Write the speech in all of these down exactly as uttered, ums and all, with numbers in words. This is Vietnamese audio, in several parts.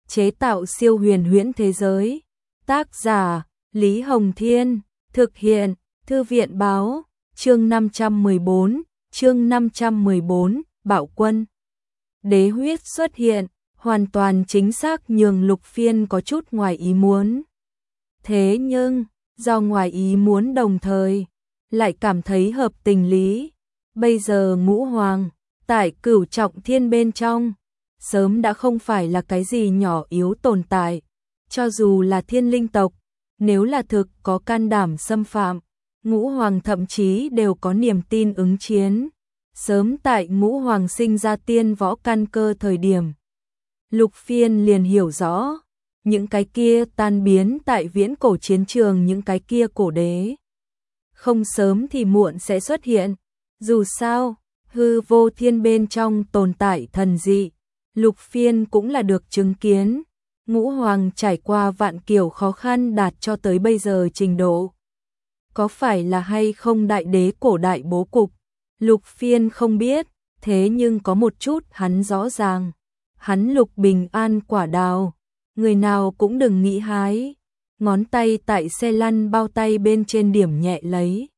chế tạo siêu huyền huyễn thế giới. Tác giả Lý Hồng Thiên, thực hiện Thư viện Báo, chương năm trăm mười bốn, chương năm trăm mười bốn, Bạo Quân. Đế huyết xuất hiện, hoàn toàn chính xác nhường Lục Phiên có chút ngoài ý muốn. Thế nhưng, do ngoài ý muốn đồng thời, lại cảm thấy hợp tình lý. Bây giờ Ngũ Hoàng, tại Cửu Trọng Thiên bên trong, sớm đã không phải là cái gì nhỏ yếu tồn tại. Cho dù là thiên linh tộc, nếu là thực có can đảm xâm phạm, Ngũ Hoàng thậm chí đều có niềm tin ứng chiến. Sớm tại Ngũ Hoàng sinh ra tiên võ căn cơ thời điểm, Lục Phiên liền hiểu rõ, những cái kia tan biến tại viễn cổ chiến trường, những cái kia cổ đế. Không sớm thì muộn sẽ xuất hiện, dù sao, hư vô thiên bên trong tồn tại thần dị, Lục Phiên cũng là được chứng kiến. Ngũ Hoàng trải qua vạn kiểu khó khăn đạt cho tới bây giờ trình độ. Có phải là hay không đại đế cổ đại bố cục? Lục Phiên không biết, thế nhưng có một chút hắn rõ ràng. Hắn Lục Bình An quả đào, người nào cũng đừng nghĩ hái. Ngón tay tại xe lăn bao tay bên trên điểm nhẹ lấy.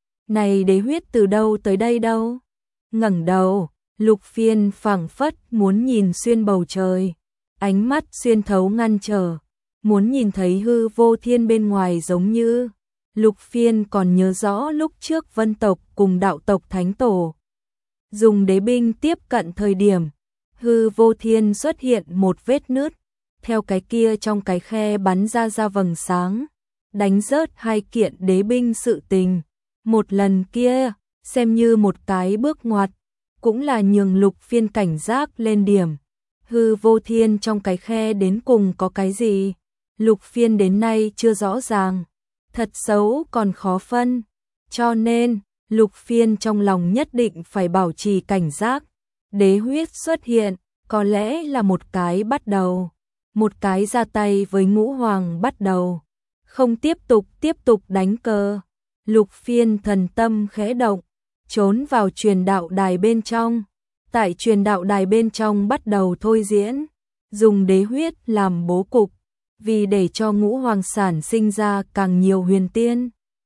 Này đế huyết từ đâu tới đây đâu? Ngẩng đầu, Lục Phiên phảng phất muốn nhìn xuyên bầu trời. Ánh mắt xuyên thấu ngăn trở, muốn nhìn thấy hư vô thiên bên ngoài giống như. Lục Phiên còn nhớ rõ lúc trước Vân tộc cùng đạo tộc Thánh Tổ dùng đế binh tiếp cận thời điểm, hư vô thiên xuất hiện một vết nứt, theo cái kia trong cái khe bắn ra ra vầng sáng, đánh rớt hai kiện đế binh sự tình. Một lần kia, xem như một cái bước ngoặt, cũng là nhường Lục Phiên cảnh giác lên điểm. Hư vô thiên trong cái khe đến cùng có cái gì? Lục Phiên đến nay chưa rõ ràng, thật xấu còn khó phân, cho nên Lục Phiên trong lòng nhất định phải bảo trì cảnh giác. Đế huyết xuất hiện, có lẽ là một cái bắt đầu, một cái ra tay với Ngũ Hoàng bắt đầu, không tiếp tục tiếp tục đánh cờ. Lục Phiên thần tâm khẽ động, trốn vào truyền đạo đài bên trong. Tại truyền đạo đài bên trong bắt đầu thôi diễn, dùng đế huyết làm bố cục, vì để cho Ngũ Hoàng sản sinh ra càng nhiều huyền tiên.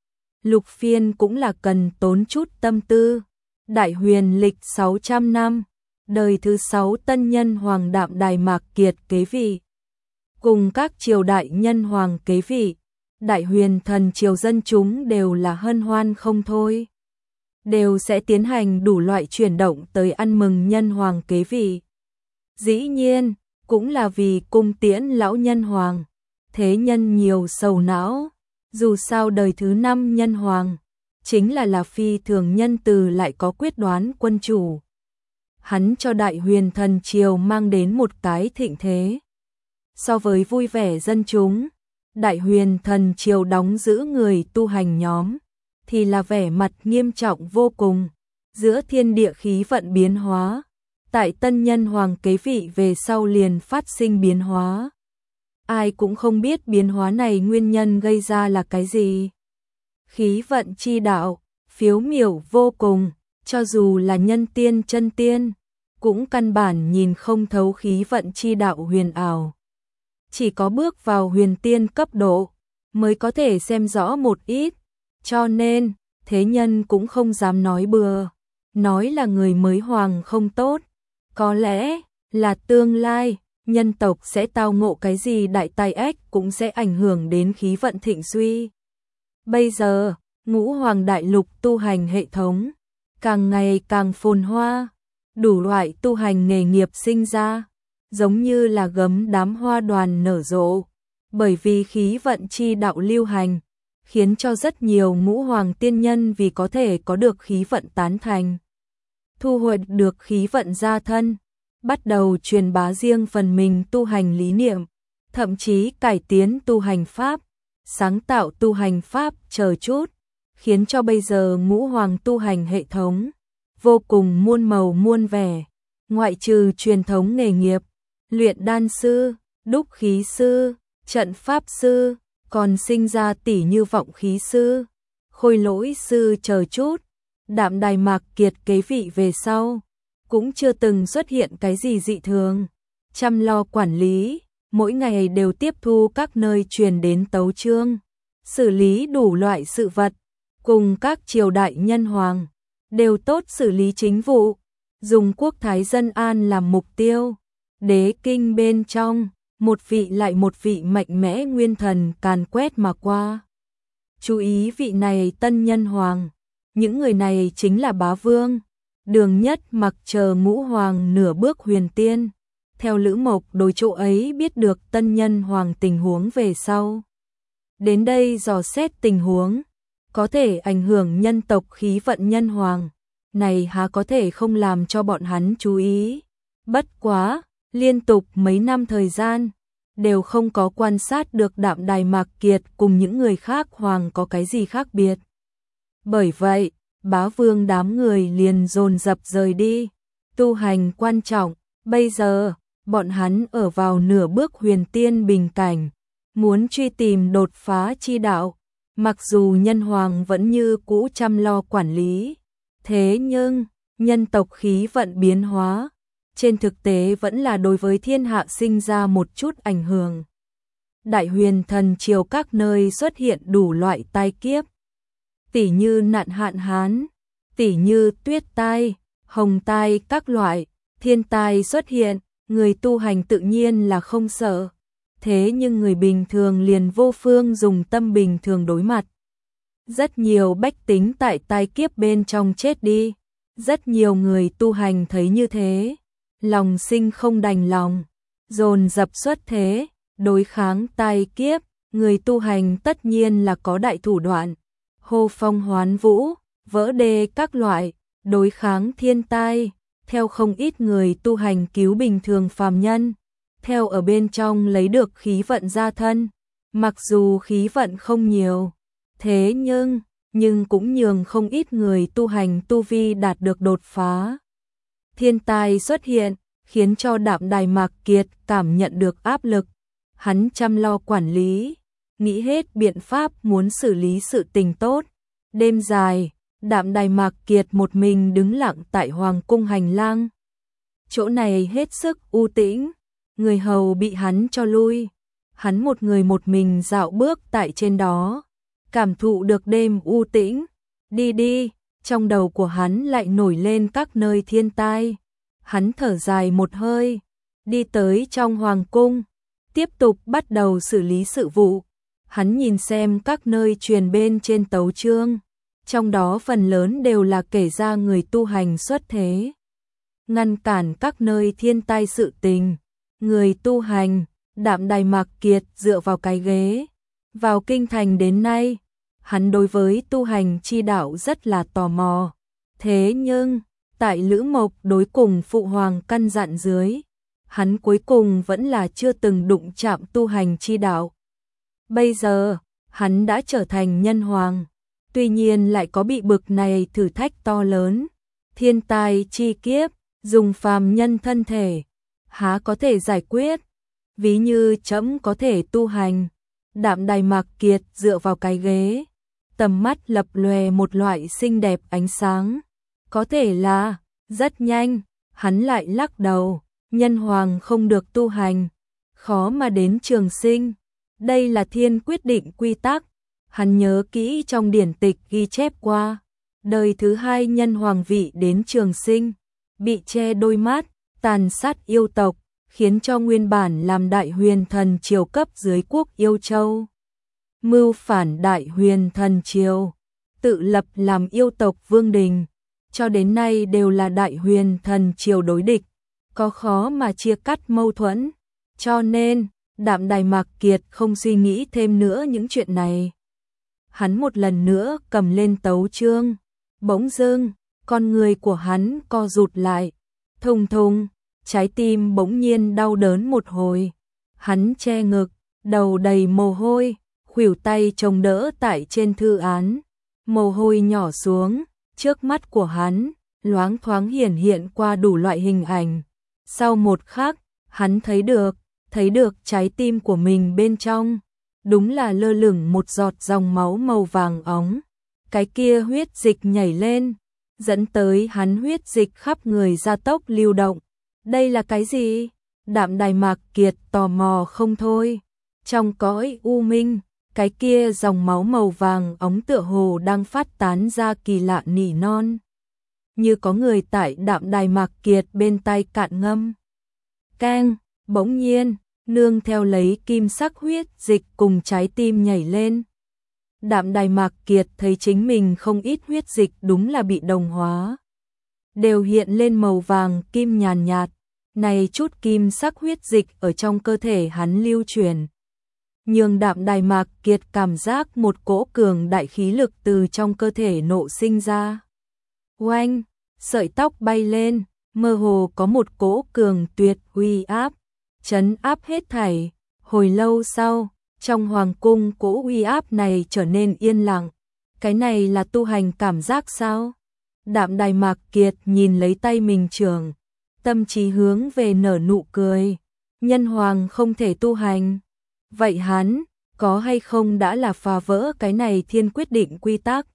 Lục Phiên cũng là cần tốn chút tâm tư. Đại huyền lịch sáu trăm năm, đời thứ sáu tân nhân Hoàng Đạm Đài Mạc Kiệt kế vị, cùng các triều đại nhân hoàng kế vị, đại huyền thần triều dân chúng đều là hân hoan không thôi. Đều sẽ tiến hành đủ loại chuyển động tới ăn mừng nhân hoàng kế vị. Dĩ nhiên, cũng là vì cung tiễn lão nhân hoàng. Thế nhân nhiều sầu não, dù sao đời thứ năm nhân hoàng, chính là là phi thường nhân từ lại có quyết đoán quân chủ. Hắn cho đại huyền thần triều mang đến một cái thịnh thế. So với vui vẻ dân chúng, đại huyền thần triều đóng giữ người tu hành nhóm, thì là vẻ mặt nghiêm trọng vô cùng. Giữa thiên địa khí vận biến hóa, tại tân nhân hoàng kế vị về sau liền phát sinh biến hóa. Ai cũng không biết biến hóa này nguyên nhân gây ra là cái gì. Khí vận chi đạo, phiếu miểu vô cùng, cho dù là nhân tiên chân tiên, cũng căn bản nhìn không thấu khí vận chi đạo huyền ảo. Chỉ có bước vào huyền tiên cấp độ, mới có thể xem rõ một ít. Cho nên, thế nhân cũng không dám nói bừa, nói là người mới hoàng không tốt. Có lẽ là tương lai, nhân tộc sẽ tao ngộ cái gì đại tai ách cũng sẽ ảnh hưởng đến khí vận thịnh suy. Bây giờ, Ngũ Hoàng đại lục tu hành hệ thống, càng ngày càng phồn hoa, đủ loại tu hành nghề nghiệp sinh ra, giống như là gấm đám hoa đoàn nở rộ. Bởi vì khí vận chi đạo lưu hành, khiến cho rất nhiều Ngũ Hoàng tiên nhân vì có thể có được khí vận tán thành, thu hoạch được khí vận gia thân, bắt đầu truyền bá riêng phần mình tu hành lý niệm, thậm chí cải tiến tu hành pháp, sáng tạo tu hành pháp chờ chút, khiến cho bây giờ Ngũ Hoàng tu hành hệ thống vô cùng muôn màu muôn vẻ. Ngoại trừ truyền thống nghề nghiệp, luyện đan sư, đúc khí sư, trận pháp sư, còn sinh ra tỷ như vọng khí sư, khôi lỗi sư chờ chút. Đạm Đài Mạc Kiệt kế vị về sau, cũng chưa từng xuất hiện cái gì dị thường. Chăm lo quản lý, mỗi ngày đều tiếp thu các nơi truyền đến tấu chương, xử lý đủ loại sự vật, cùng các triều đại nhân hoàng, đều tốt xử lý chính vụ, dùng quốc thái dân an làm mục tiêu. Đế kinh bên trong, một vị lại một vị mạnh mẽ nguyên thần càn quét mà qua. Chú ý vị này tân nhân hoàng, những người này chính là bá vương, Đường Nhất Mặc chờ ngũ hoàng nửa bước huyền tiên. Theo Lữ Mộc đối chỗ ấy biết được tân nhân hoàng tình huống về sau. Đến đây dò xét tình huống, có thể ảnh hưởng nhân tộc khí vận nhân hoàng, này há có thể không làm cho bọn hắn chú ý. Bất quá, liên tục mấy năm thời gian, đều không có quan sát được Đạm Đài Mạc Kiệt cùng những người khác hoàng có cái gì khác biệt. Bởi vậy, bá vương đám người liền dồn dập rời đi, tu hành quan trọng, bây giờ, bọn hắn ở vào nửa bước huyền tiên bình cảnh, muốn truy tìm đột phá chi đạo, mặc dù nhân hoàng vẫn như cũ chăm lo quản lý, thế nhưng, nhân tộc khí vận biến hóa, trên thực tế vẫn là đối với thiên hạ sinh ra một chút ảnh hưởng. Đại huyền thần triều các nơi xuất hiện đủ loại tai kiếp, tỉ như nạn hạn hán, tỉ như tuyết tai, hồng tai các loại, thiên tai xuất hiện, người tu hành tự nhiên là không sợ. Thế nhưng người bình thường liền vô phương dùng tâm bình thường đối mặt. Rất nhiều bách tính tại tai kiếp bên trong chết đi. Rất nhiều người tu hành thấy như thế, lòng sinh không đành lòng, dồn dập xuất thế, đối kháng tai kiếp, người tu hành tất nhiên là có đại thủ đoạn, hô phong hoán vũ, vỡ đê các loại, đối kháng thiên tai, theo không ít người tu hành cứu bình thường phàm nhân, theo ở bên trong lấy được khí vận gia thân, mặc dù khí vận không nhiều, thế nhưng, nhưng cũng nhường không ít người tu hành tu vi đạt được đột phá. Thiên tai xuất hiện, khiến cho Đạm Đài Mạc Kiệt cảm nhận được áp lực, hắn chăm lo quản lý, nghĩ hết biện pháp muốn xử lý sự tình tốt. Đêm dài, Đạm Đài Mạc Kiệt một mình đứng lặng tại hoàng cung hành lang. Chỗ này hết sức u tĩnh, người hầu bị hắn cho lui, hắn một người một mình dạo bước tại trên đó, cảm thụ được đêm u tĩnh, đi đi, trong đầu của hắn lại nổi lên các nơi thiên tai. Hắn thở dài một hơi, đi tới trong hoàng cung, tiếp tục bắt đầu xử lý sự vụ. Hắn nhìn xem các nơi truyền bên trên tấu chương, trong đó phần lớn đều là kể ra người tu hành xuất thế, ngăn cản các nơi thiên tai sự tình. Người tu hành, Đạm Đài Mạc Kiệt dựa vào cái ghế, vào kinh thành đến nay, hắn đối với tu hành chi đạo rất là tò mò. Thế nhưng, tại Lữ Mộc đối cùng phụ hoàng căn dặn dưới, hắn cuối cùng vẫn là chưa từng đụng chạm tu hành chi đạo. Bây giờ, hắn đã trở thành nhân hoàng, tuy nhiên lại có bị bực này thử thách to lớn, thiên tai chi kiếp, dùng phàm nhân thân thể, há có thể giải quyết, ví như trẫm có thể tu hành. Đạm Đài Mạc Kiệt dựa vào cái ghế, tầm mắt lập lòe một loại xinh đẹp ánh sáng, có thể là, rất nhanh, hắn lại lắc đầu, nhân hoàng không được tu hành, khó mà đến trường sinh, đây là thiên quyết định quy tắc. Hắn nhớ kỹ trong điển tịch ghi chép qua, đời thứ hai nhân hoàng vị đến trường sinh, bị che đôi mắt, tàn sát yêu tộc, khiến cho nguyên bản làm đại huyền thần triều cấp dưới quốc yêu châu. Mưu phản đại huyền thần triều, tự lập làm yêu tộc vương đình, cho đến nay đều là đại huyền thần triều đối địch, có khó mà chia cắt mâu thuẫn, cho nên, Đạm Đài Mạc Kiệt không suy nghĩ thêm nữa những chuyện này. Hắn một lần nữa cầm lên tấu chương, bỗng dưng, con người của hắn co rụt lại, thùng thùng, trái tim bỗng nhiên đau đớn một hồi. Hắn che ngực, đầu đầy mồ hôi, khuỷu tay chống đỡ tại trên thư án, mồ hôi nhỏ xuống, trước mắt của hắn, loáng thoáng hiển hiện qua đủ loại hình ảnh. Sau một khắc, hắn thấy được, thấy được trái tim của mình bên trong, đúng là lơ lửng một giọt dòng máu màu vàng óng. Cái kia huyết dịch nhảy lên, dẫn tới hắn huyết dịch khắp người gia tốc lưu động. Đây là cái gì? Đạm Đài Mạc Kiệt tò mò không thôi. Trong cõi u minh, cái kia dòng máu màu vàng óng tựa hồ đang phát tán ra kỳ lạ nỉ non. Như có người tại Đạm Đài Mạc Kiệt bên tai cạn ngâm. Keng, bỗng nhiên, nương theo lấy kim sắc huyết dịch cùng trái tim nhảy lên. Đạm Đài Mạc Kiệt thấy chính mình không ít huyết dịch đúng là bị đồng hóa. Đều hiện lên màu vàng kim nhàn nhạt, này chút kim sắc huyết dịch ở trong cơ thể hắn lưu truyền. Nhưng Đạm Đài Mạc Kiệt cảm giác một cỗ cường đại khí lực từ trong cơ thể nộ sinh ra. Oanh, sợi tóc bay lên, mơ hồ có một cỗ cường tuyệt uy áp, trấn áp hết thảy. Hồi lâu sau, trong hoàng cung cỗ uy áp này trở nên yên lặng. Cái này là tu hành cảm giác sao? Đạm Đài Mạc Kiệt nhìn lấy tay mình trường, tâm trí hướng về nở nụ cười. Nhân hoàng không thể tu hành. Vậy hắn, có hay không đã là phá vỡ cái này thiên quyết định quy tắc?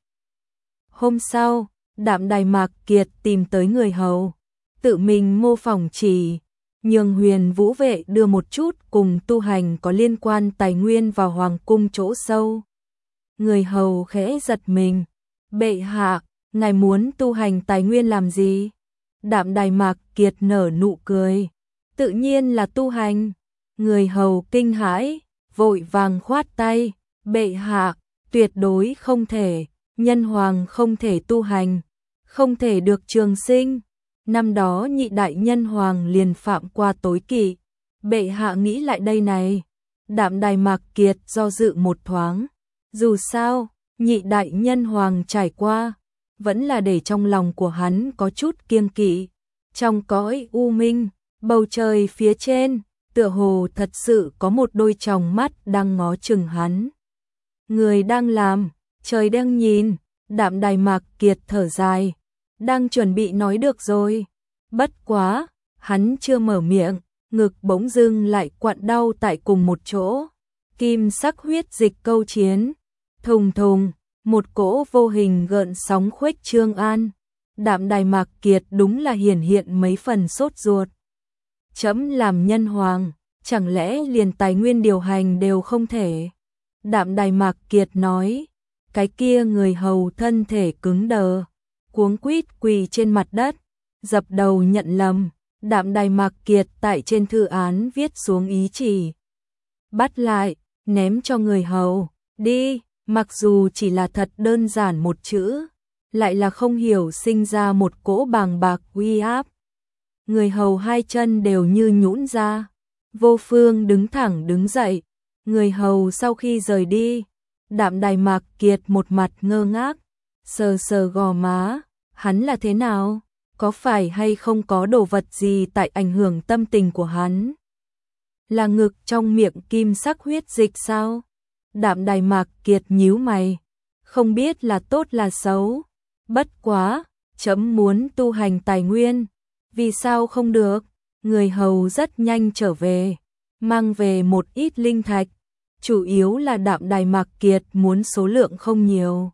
Hôm sau, Đạm Đài Mạc Kiệt tìm tới người hầu, tự mình mô phỏng chỉ, nhường Huyền Vũ Vệ đưa một chút cùng tu hành có liên quan tài nguyên vào hoàng cung chỗ sâu. Người hầu khẽ giật mình, bệ hạ, ngài muốn tu hành tài nguyên làm gì? Đạm Đài Mạc Kiệt nở nụ cười, tự nhiên là tu hành. Người hầu kinh hãi, vội vàng khoát tay, bệ hạ, tuyệt đối không thể, nhân hoàng không thể tu hành, không thể được trường sinh. Năm đó nhị đại nhân hoàng liền phạm qua tối kỵ, bệ hạ nghĩ lại đây này. Đạm Đài Mạc Kiệt do dự một thoáng, dù sao, nhị đại nhân hoàng trải qua, vẫn là để trong lòng của hắn có chút kiêng kỵ. Trong cõi u minh, bầu trời phía trên, tựa hồ thật sự có một đôi tròng mắt đang ngó chừng hắn. Người đang làm, trời đang nhìn. Đạm Đài Mạc Kiệt thở dài, đang chuẩn bị nói được rồi. Bất quá, hắn chưa mở miệng, ngực bỗng dưng lại quặn đau tại cùng một chỗ. Kim sắc huyết dịch câu chiến, thùng thùng, một cỗ vô hình gợn sóng khuếch trương an. Đạm Đài Mạc Kiệt đúng là hiển hiện mấy phần sốt ruột. Trẫm làm nhân hoàng, chẳng lẽ liền tài nguyên điều hành đều không thể? Đạm Đài Mạc Kiệt nói. Cái kia người hầu thân thể cứng đờ, cuống quýt quỳ trên mặt đất, dập đầu nhận lầm. Đạm Đài Mạc Kiệt tại trên thư án viết xuống ý chỉ, bắt lại, ném cho người hầu, đi. Mặc dù chỉ là thật đơn giản một chữ, lại là không hiểu sinh ra một cỗ bàng bạc uy áp. Người hầu hai chân đều như nhũn ra, vô phương đứng thẳng đứng dậy. Người hầu sau khi rời đi, Đạm Đài Mạc Kiệt một mặt ngơ ngác, sờ sờ gò má, hắn là thế nào? Có phải hay không có đồ vật gì tại ảnh hưởng tâm tình của hắn? Là ngực trong miệng kim sắc huyết dịch sao? Đạm Đài Mạc Kiệt nhíu mày, không biết là tốt là xấu. Bất quá, trẫm muốn tu hành tài nguyên, vì sao không được? Người hầu rất nhanh trở về, mang về một ít linh thạch. Chủ yếu là Đạm Đài Mạc Kiệt muốn số lượng không nhiều.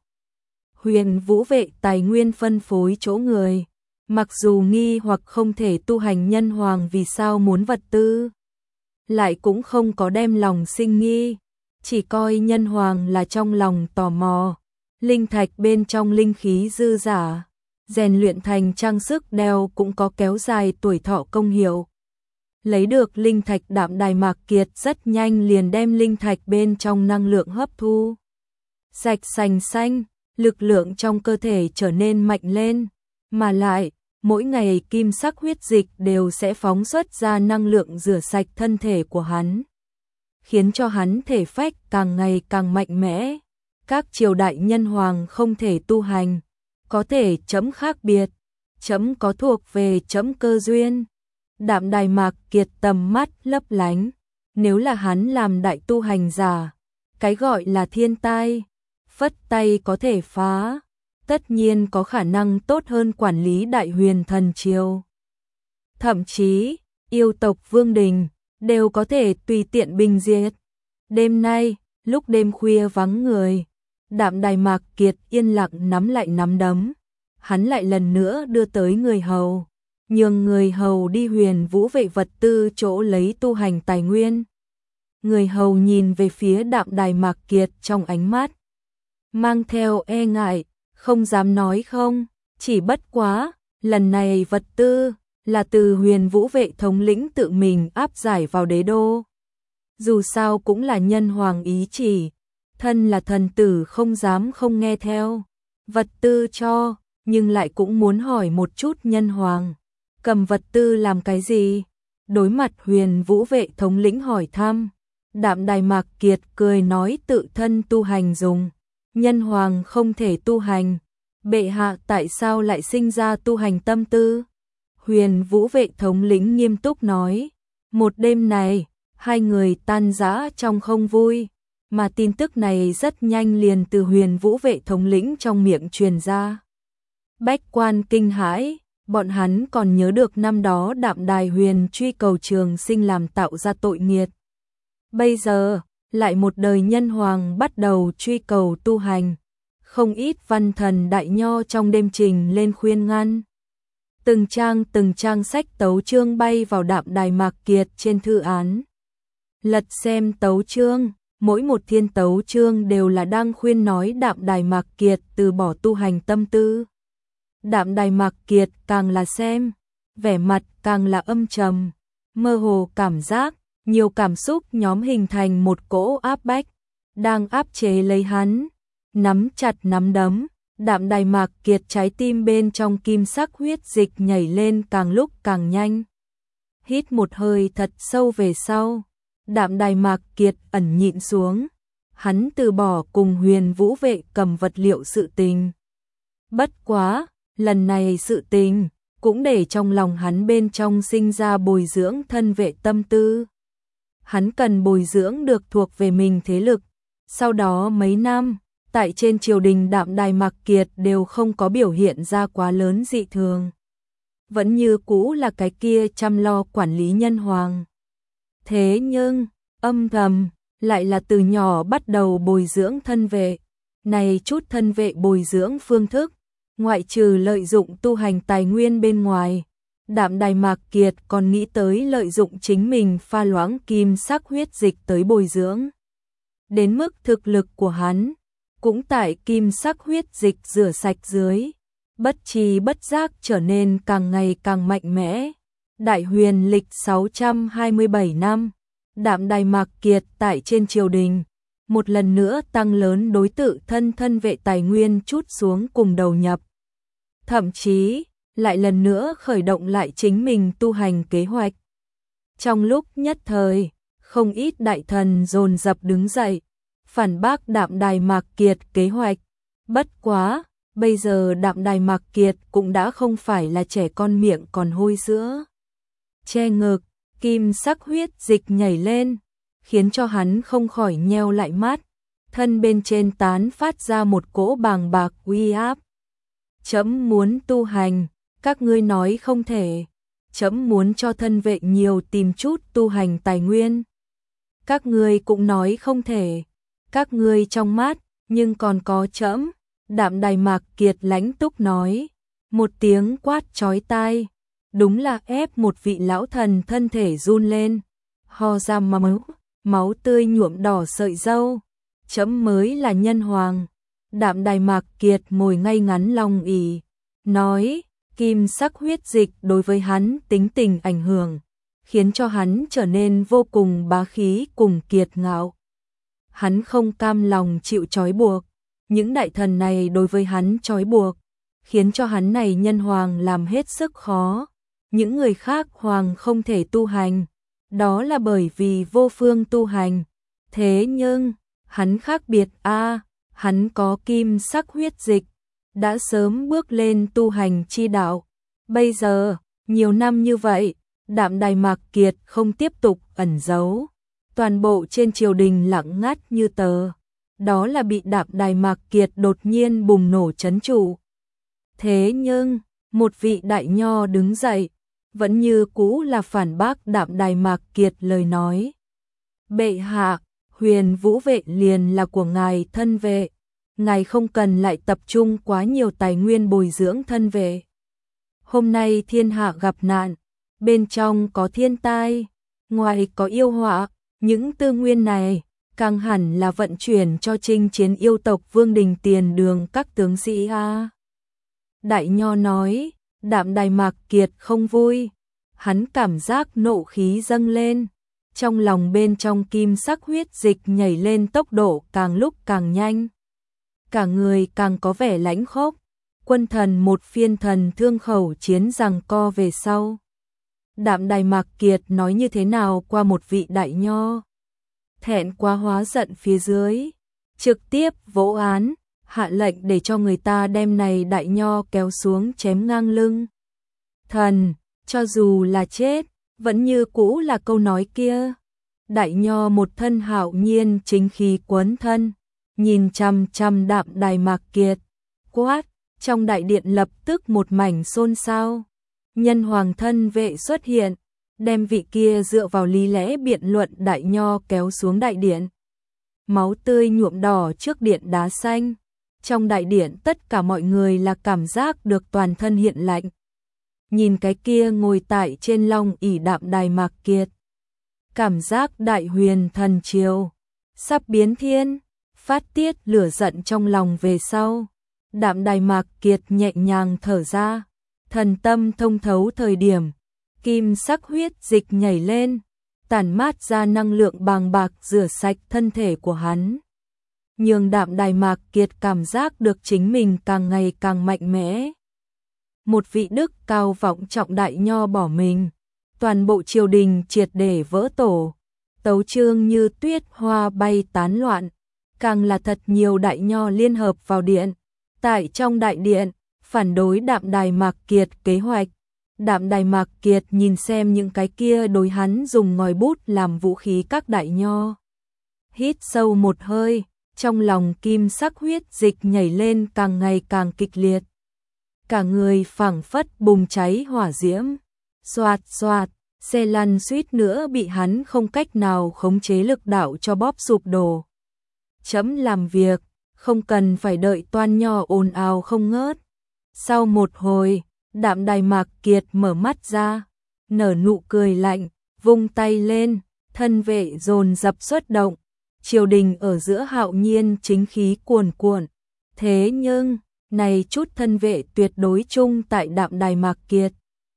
Huyền Vũ Vệ tài nguyên phân phối chỗ người, mặc dù nghi hoặc không thể tu hành nhân hoàng vì sao muốn vật tư, lại cũng không có đem lòng sinh nghi, chỉ coi nhân hoàng là trong lòng tò mò. Linh thạch bên trong linh khí dư giả, rèn luyện thành trang sức đeo cũng có kéo dài tuổi thọ công hiệu. Lấy được linh thạch, Đạm Đài Mạc Kiệt rất nhanh liền đem linh thạch bên trong năng lượng hấp thu sạch sành xanh, lực lượng trong cơ thể trở nên mạnh lên, mà lại, mỗi ngày kim sắc huyết dịch đều sẽ phóng xuất ra năng lượng rửa sạch thân thể của hắn, khiến cho hắn thể phách càng ngày càng mạnh mẽ. Các triều đại nhân hoàng không thể tu hành, có thể chấm khác biệt, chấm có thuộc về chấm cơ duyên. Đạm Đài Mạc Kiệt tầm mắt lấp lánh, nếu là hắn làm đại tu hành giả, cái gọi là thiên tai, phất tay có thể phá, tất nhiên có khả năng tốt hơn quản lý Đại Huyền Thần Triều. Thậm chí, yêu tộc Vương Đình, đều có thể tùy tiện bình diệt. Đêm nay, lúc đêm khuya vắng người, Đạm Đài Mạc Kiệt yên lặng nắm lại nắm đấm, hắn lại lần nữa đưa tới người hầu. nhường người hầu đi Huyền Vũ vệ vật tư chỗ lấy tu hành tài nguyên. Người hầu nhìn về phía Đạm Đài Mạc Kiệt trong ánh mắt mang theo e ngại, không dám nói không, chỉ bất quá, lần này vật tư là từ Huyền Vũ vệ thống lĩnh tự mình áp giải vào đế đô. Dù sao cũng là nhân hoàng ý chỉ, thân là thần tử không dám không nghe theo. Vật tư cho, nhưng lại cũng muốn hỏi một chút nhân hoàng, cầm vật tư làm cái gì? Đối mặt Huyền Vũ vệ thống lĩnh hỏi thăm, Đạm Đài Mạc Kiệt cười nói tự thân tu hành dùng, nhân hoàng không thể tu hành, bệ hạ tại sao lại sinh ra tu hành tâm tư? Huyền Vũ vệ thống lĩnh nghiêm túc nói, một đêm này, hai người tan rã trong không vui, mà tin tức này rất nhanh liền từ Huyền Vũ vệ thống lĩnh trong miệng truyền ra. Bách quan kinh hãi, bọn hắn còn nhớ được năm đó Đạm Đài Huyền truy cầu trường sinh làm tạo ra tội nghiệt. Bây giờ, lại một đời nhân hoàng bắt đầu truy cầu tu hành, không ít văn thần đại nho trong đêm trình lên khuyên ngăn. Từng trang từng trang sách tấu chương bay vào Đạm Đài Mạc Kiệt trên thư án. Lật xem tấu chương, mỗi một thiên tấu chương đều là đang khuyên nói Đạm Đài Mạc Kiệt từ bỏ tu hành tâm tư. Đạm Đài Mạc Kiệt càng là xem, vẻ mặt càng là âm trầm, mơ hồ cảm giác, nhiều cảm xúc nhóm hình thành một cỗ áp bách, đang áp chế lấy hắn, nắm chặt nắm đấm. Đạm Đài Mạc Kiệt trái tim bên trong kim sắc huyết dịch nhảy lên càng lúc càng nhanh. Hít một hơi thật sâu về sau, Đạm Đài Mạc Kiệt ẩn nhịn xuống, hắn từ bỏ cùng Huyền Vũ vệ cầm vật liệu sự tình. Bất quá, lần này sự tình cũng để trong lòng hắn bên trong sinh ra bồi dưỡng thân vệ tâm tư. Hắn cần bồi dưỡng được thuộc về mình thế lực, sau đó mấy năm tại trên triều đình Đạm Đài Mạc Kiệt đều không có biểu hiện ra quá lớn dị thường. Vẫn như cũ là cái kia chăm lo quản lý nhân hoàng. Thế nhưng, âm thầm, lại là từ nhỏ bắt đầu bồi dưỡng thân vệ. Này chút thân vệ bồi dưỡng phương thức, ngoại trừ lợi dụng tu hành tài nguyên bên ngoài, Đạm Đài Mạc Kiệt còn nghĩ tới lợi dụng chính mình pha loãng kim sắc huyết dịch tới bồi dưỡng. Đến mức thực lực của hắn cũng tại kim sắc huyết dịch rửa sạch dưới, bất tri bất giác trở nên càng ngày càng mạnh mẽ. Đại Huyền lịch sáu trăm hai mươi bảy năm, Đạm Đài Mạc Kiệt tại trên triều đình, một lần nữa tăng lớn đối tự thân thân vệ tài nguyên chút xuống cùng đầu nhập. Thậm chí, lại lần nữa khởi động lại chính mình tu hành kế hoạch. Trong lúc nhất thời, không ít đại thần dồn dập đứng dậy, phản bác Đạm Đài Mạc Kiệt kế hoạch. Bất quá, bây giờ Đạm Đài Mạc Kiệt cũng đã không phải là trẻ con miệng còn hôi sữa. Che ngực, kim sắc huyết dịch nhảy lên, khiến cho hắn không khỏi nheo lại mắt, thân bên trên tán phát ra một cỗ bàng bạc uy áp. Chấm muốn tu hành, các ngươi nói không thể. Chấm muốn cho thân vệ nhiều tìm chút tu hành tài nguyên. Các ngươi cũng nói không thể. Các ngươi trong mắt, nhưng còn có chấm. Đạm Đài Mạc Kiệt lãnh túc nói. Một tiếng quát chói tai. Đúng là ép một vị lão thần thân thể run lên. Ho ra máu, máu tươi nhuộm đỏ sợi râu. Chấm mới là nhân hoàng. Đạm Đài Mạc Kiệt ngồi ngay ngắn lòng ỉ. Nói, kim sắc huyết dịch đối với hắn tính tình ảnh hưởng, khiến cho hắn trở nên vô cùng bá khí cùng kiệt ngạo. Hắn không cam lòng chịu trói buộc, những đại thần này đối với hắn trói buộc, khiến cho hắn này nhân hoàng làm hết sức khó. Những người khác hoàng không thể tu hành, đó là bởi vì vô phương tu hành. Thế nhưng, hắn khác biệt a, hắn có kim sắc huyết dịch, đã sớm bước lên tu hành chi đạo. Bây giờ, nhiều năm như vậy, Đạm Đài Mạc Kiệt không tiếp tục ẩn giấu. Toàn bộ trên triều đình lặng ngắt như tờ. Đó là bị Đạm Đài Mạc Kiệt đột nhiên bùng nổ trấn trụ. Thế nhưng, một vị đại nho đứng dậy, vẫn như cũ là phản bác Đạm Đài Mạc Kiệt lời nói. Bệ hạ, Huyền Vũ vệ liền là của ngài thân vệ. Ngài không cần lại tập trung quá nhiều tài nguyên bồi dưỡng thân vệ. Hôm nay thiên hạ gặp nạn, bên trong có thiên tai, ngoài có yêu họa, những tư nguyên này càng hẳn là vận chuyển cho chinh chiến yêu tộc Vương Đình tiền đường các tướng sĩ a. Đại Nho nói, Đạm Đài Mạc Kiệt không vui, hắn cảm giác nộ khí dâng lên, trong lòng bên trong kim sắc huyết dịch nhảy lên tốc độ càng lúc càng nhanh. Cả người càng có vẻ lãnh khốc, quân thần một phiên thần thương khẩu chiến giằng co về sau. Đạm Đài Mạc Kiệt nói như thế nào qua một vị đại nho. Thẹn quá hóa giận phía dưới, trực tiếp vỗ án, hạ lệnh để cho người ta đem này đại nho kéo xuống chém ngang lưng. Thần, cho dù là chết, vẫn như cũ là câu nói kia. Đại nho một thân hạo nhiên chính khí quấn thân, nhìn chằm chằm Đạm Đài Mạc Kiệt, quát, trong đại điện lập tức một mảnh xôn xao. Nhân hoàng thân vệ xuất hiện, đem vị kia dựa vào lý lẽ biện luận đại nho kéo xuống đại điện. Máu tươi nhuộm đỏ trước điện đá xanh. Trong đại điện tất cả mọi người là cảm giác được toàn thân hiện lạnh. Nhìn cái kia ngồi tại trên long ỷ Đạm Đài Mạc Kiệt. Cảm giác đại huyền thần triều sắp biến thiên, phát tiết lửa giận trong lòng về sau. Đạm Đài Mạc Kiệt nhẹ nhàng thở ra, thần tâm thông thấu thời điểm, kim sắc huyết dịch nhảy lên, tản mát ra năng lượng bàng bạc rửa sạch thân thể của hắn. Nhưng Đạm Đài Mạc Kiệt cảm giác được chính mình càng ngày càng mạnh mẽ. Một vị đức cao vọng trọng đại nho bỏ mình, toàn bộ triều đình triệt để vỡ tổ, tấu chương như tuyết hoa bay tán loạn, càng là thật nhiều đại nho liên hợp vào điện. Tại trong đại điện, phản đối Đạm Đài Mạc Kiệt kế hoạch. Đạm Đài Mạc Kiệt nhìn xem những cái kia đối hắn dùng ngòi bút làm vũ khí các đại nho. Hít sâu một hơi, trong lòng kim sắc huyết dịch nhảy lên càng ngày càng kịch liệt. Cả người phảng phất bùng cháy hỏa diễm. Xoạt xoạt, xe lăn suýt nữa bị hắn không cách nào khống chế lực đạo cho bóp sụp đổ. Chấm làm việc, không cần phải đợi toan nho ồn ào không ngớt. Sau một hồi, Đạm Đài Mạc Kiệt mở mắt ra, nở nụ cười lạnh, vung tay lên, thân vệ dồn dập xuất động. Triều đình ở giữa hạo nhiên chính khí cuồn cuộn. Thế nhưng, này chút thân vệ tuyệt đối chung tại Đạm Đài Mạc Kiệt.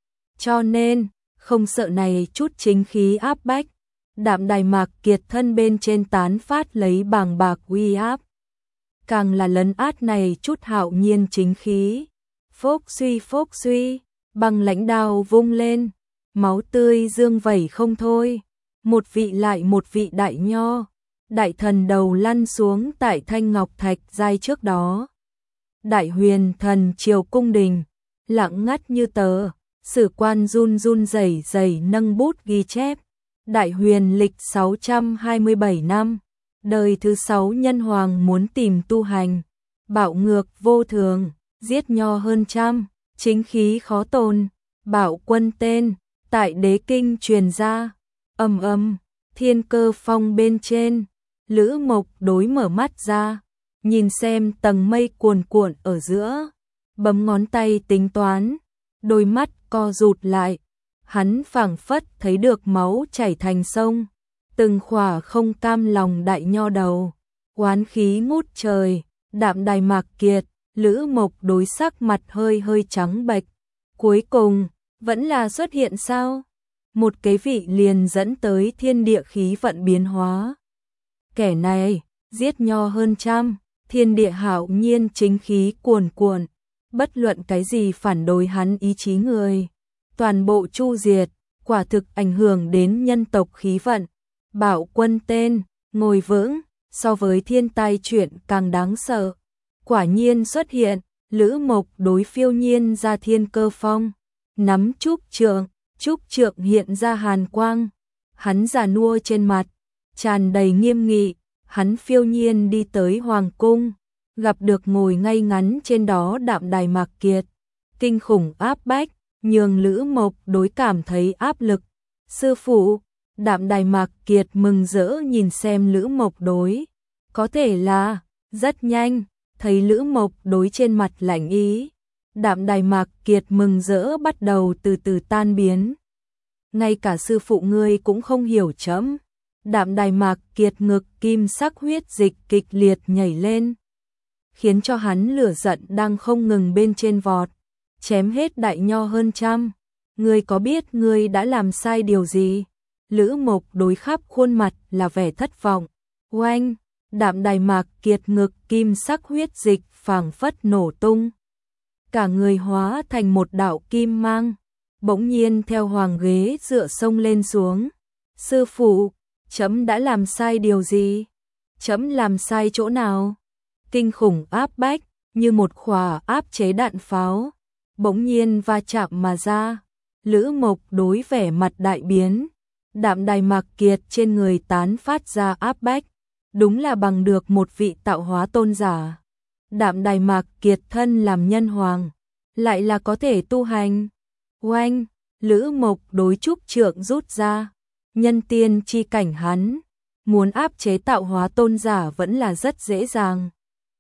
Cho nên, không sợ này chút chính khí áp bách. Đạm Đài Mạc Kiệt thân bên trên tán phát lấy bàng bạc uy áp. Càng là lấn át này chút hạo nhiên chính khí. Phốc suy phốc suy, băng lãnh đao vung lên, máu tươi dương vẩy không thôi. Một vị lại một vị đại nho, đại thần đầu lăn xuống tại thanh ngọc thạch giai trước đó. Đại huyền thần triều cung đình, lặng ngắt như tờ, sử quan run run rẩy rẩy nâng bút ghi chép. Đại huyền lịch sáu trăm hai mươi bảy năm, đời thứ sáu nhân hoàng muốn tìm tu hành, bạo ngược vô thường, giết nho hơn trăm, chính khí khó tồn, Bảo quân tên, tại đế kinh truyền ra, ầm ầm, thiên cơ phong bên trên, Lữ Mộc Đối mở mắt ra, nhìn xem tầng mây cuồn cuộn ở giữa, bấm ngón tay tính toán, đôi mắt co rụt lại, hắn phảng phất thấy được máu chảy thành sông, từng khỏa không cam lòng đại nho đầu, oán khí ngút trời. Đạm Đài Mạc Kiệt, Lữ Mộc Đối sắc mặt hơi hơi trắng bệch, cuối cùng vẫn là xuất hiện sao? Một cái vị liền dẫn tới thiên địa khí vận biến hóa. Kẻ này giết nho hơn trăm, thiên địa hạo nhiên chính khí cuồn cuộn, bất luận cái gì phản đối hắn ý chí người, toàn bộ chu diệt, quả thực ảnh hưởng đến nhân tộc khí vận. Bảo quân tên, ngồi vững, so với thiên tai chuyện càng đáng sợ. Quả nhiên xuất hiện, Lữ Mộc Đối phiêu nhiên ra thiên cơ phong, nắm trúc trượng, trúc trượng hiện ra hàn quang, hắn già nua trên mặt, tràn đầy nghiêm nghị, hắn phiêu nhiên đi tới hoàng cung, gặp được ngồi ngay ngắn trên đó Đạm Đài Mạc Kiệt, kinh khủng áp bách, nhường Lữ Mộc Đối cảm thấy áp lực. Sư phụ, Đạm Đài Mạc Kiệt mừng rỡ nhìn xem Lữ Mộc Đối, có thể là, rất nhanh, thấy Lữ Mộc Đối trên mặt lạnh ý, Đạm Đài Mạc Kiệt mừng rỡ bắt đầu từ từ tan biến. Ngay cả sư phụ ngươi cũng không hiểu chấm. Đạm Đài Mạc Kiệt ngực kim sắc huyết dịch kịch liệt nhảy lên, khiến cho hắn lửa giận đang không ngừng bên trên vọt, chém hết đại nho hơn trăm. Ngươi có biết ngươi đã làm sai điều gì? Lữ Mộc đối khắp khuôn mặt là vẻ thất vọng. Oanh, Đạm Đài Mạc Kiệt ngực kim sắc huyết dịch phảng phất nổ tung. Cả người hóa thành một đạo kim mang, bỗng nhiên theo hoàng ghế dựa sông lên xuống. Sư phụ, chấm đã làm sai điều gì? Chấm làm sai chỗ nào? Kinh khủng áp bách, như một khỏa áp chế đạn pháo, bỗng nhiên va chạm mà ra. Lữ Mộc đối vẻ mặt đại biến. Đạm Đài Mạc Kiệt trên người tán phát ra áp bách, đúng là bằng được một vị tạo hóa tôn giả. Đạm Đài Mạc Kiệt thân làm nhân hoàng, lại là có thể tu hành. Oanh, Lữ Mộc đối trúc trượng rút ra, nhân tiên chi cảnh hắn, muốn áp chế tạo hóa tôn giả vẫn là rất dễ dàng.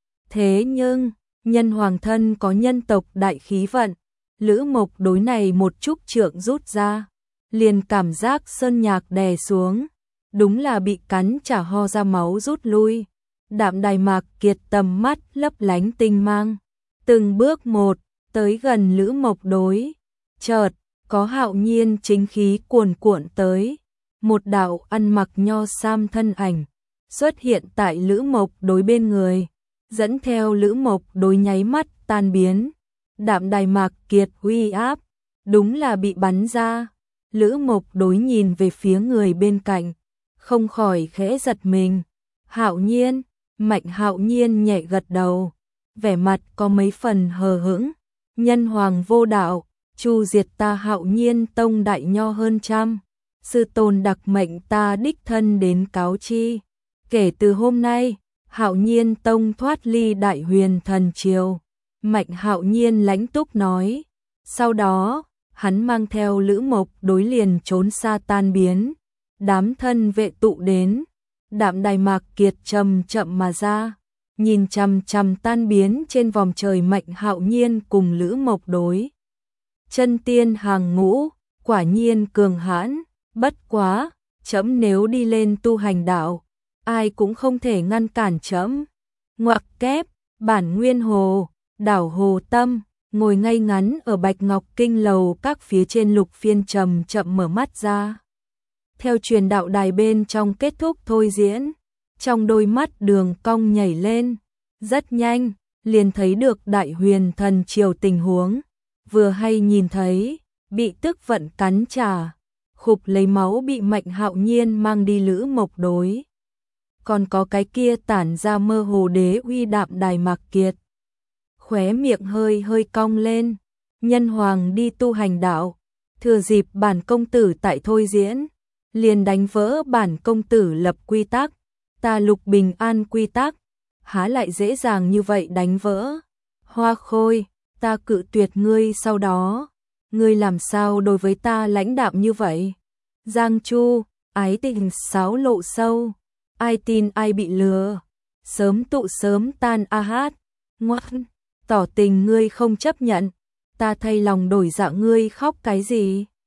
Thế nhưng, nhân hoàng thân có nhân tộc đại khí vận, Lữ Mộc đối này một trúc trượng rút ra, liền cảm giác sơn nhạc đè xuống, đúng là bị cắn chả ho ra máu rút lui. Đạm Đài Mạc Kiệt tầm mắt lấp lánh tinh mang, từng bước một tới gần Lữ Mộc đối. Chợt có hạo nhiên chính khí cuồn cuộn tới, một đạo ăn mặc nho sam thân ảnh xuất hiện tại Lữ Mộc đối bên người, dẫn theo Lữ Mộc đối nháy mắt tan biến. Đạm Đài Mạc Kiệt uy áp đúng là bị bắn ra. Lữ Mộc đối nhìn về phía người bên cạnh, không khỏi khẽ giật mình. Hạo nhiên, Mạnh Hạo Nhiên nhẹ gật đầu, vẻ mặt có mấy phần hờ hững. Nhân hoàng vô đạo, chu diệt ta Hạo Nhiên tông đại nho hơn trăm, sư tôn đặc mệnh ta đích thân đến cáo chi. Kể từ hôm nay, Hạo Nhiên tông thoát ly Đại Huyền thần triều. Mạnh Hạo Nhiên lãnh túc nói. Sau đó, hắn mang theo Lữ Mộc đối liền trốn xa tan biến. Đám thân vệ tụ đến, Đạm Đài Mạc Kiệt chậm chậm mà ra, nhìn chằm chằm tan biến trên vòng trời Mạnh Hạo Nhiên cùng Lữ Mộc đối. Chân tiên hàng ngũ, quả nhiên cường hãn, bất quá, trẫm nếu đi lên tu hành đạo, ai cũng không thể ngăn cản trẫm. Ngoặc kép, bản nguyên hồ, đảo hồ tâm, ngồi ngay ngắn ở Bạch Ngọc Kinh lầu các phía trên Lục Phiên chậm chậm mở mắt ra. Theo truyền đạo đài bên trong kết thúc thôi diễn, trong đôi mắt đường cong nhảy lên, rất nhanh, liền thấy được Đại Huyền thần triều tình huống, vừa hay nhìn thấy, bị tức vận cắn trả, khục lấy máu bị Mạnh Hạo Nhiên mang đi Lữ Mộc đối. Còn có cái kia tản ra mơ hồ đế uy Đạm Đài Mạc Kiệt. Khóe miệng hơi hơi cong lên, nhân hoàng đi tu hành đạo, thừa dịp bản công tử tại thôi diễn, liền đánh vỡ bản công tử lập quy tắc, ta Lục Bình An quy tắc, há lại dễ dàng như vậy đánh vỡ. Hoa Khôi, ta cự tuyệt ngươi sau đó, ngươi làm sao đối với ta lãnh đạm như vậy? Giang Chu, ái tình sáo lộ sâu, ai tin ai bị lừa, sớm tụ sớm tan a hát, ngoan, tỏ tình ngươi không chấp nhận, ta thay lòng đổi dạ ngươi khóc cái gì?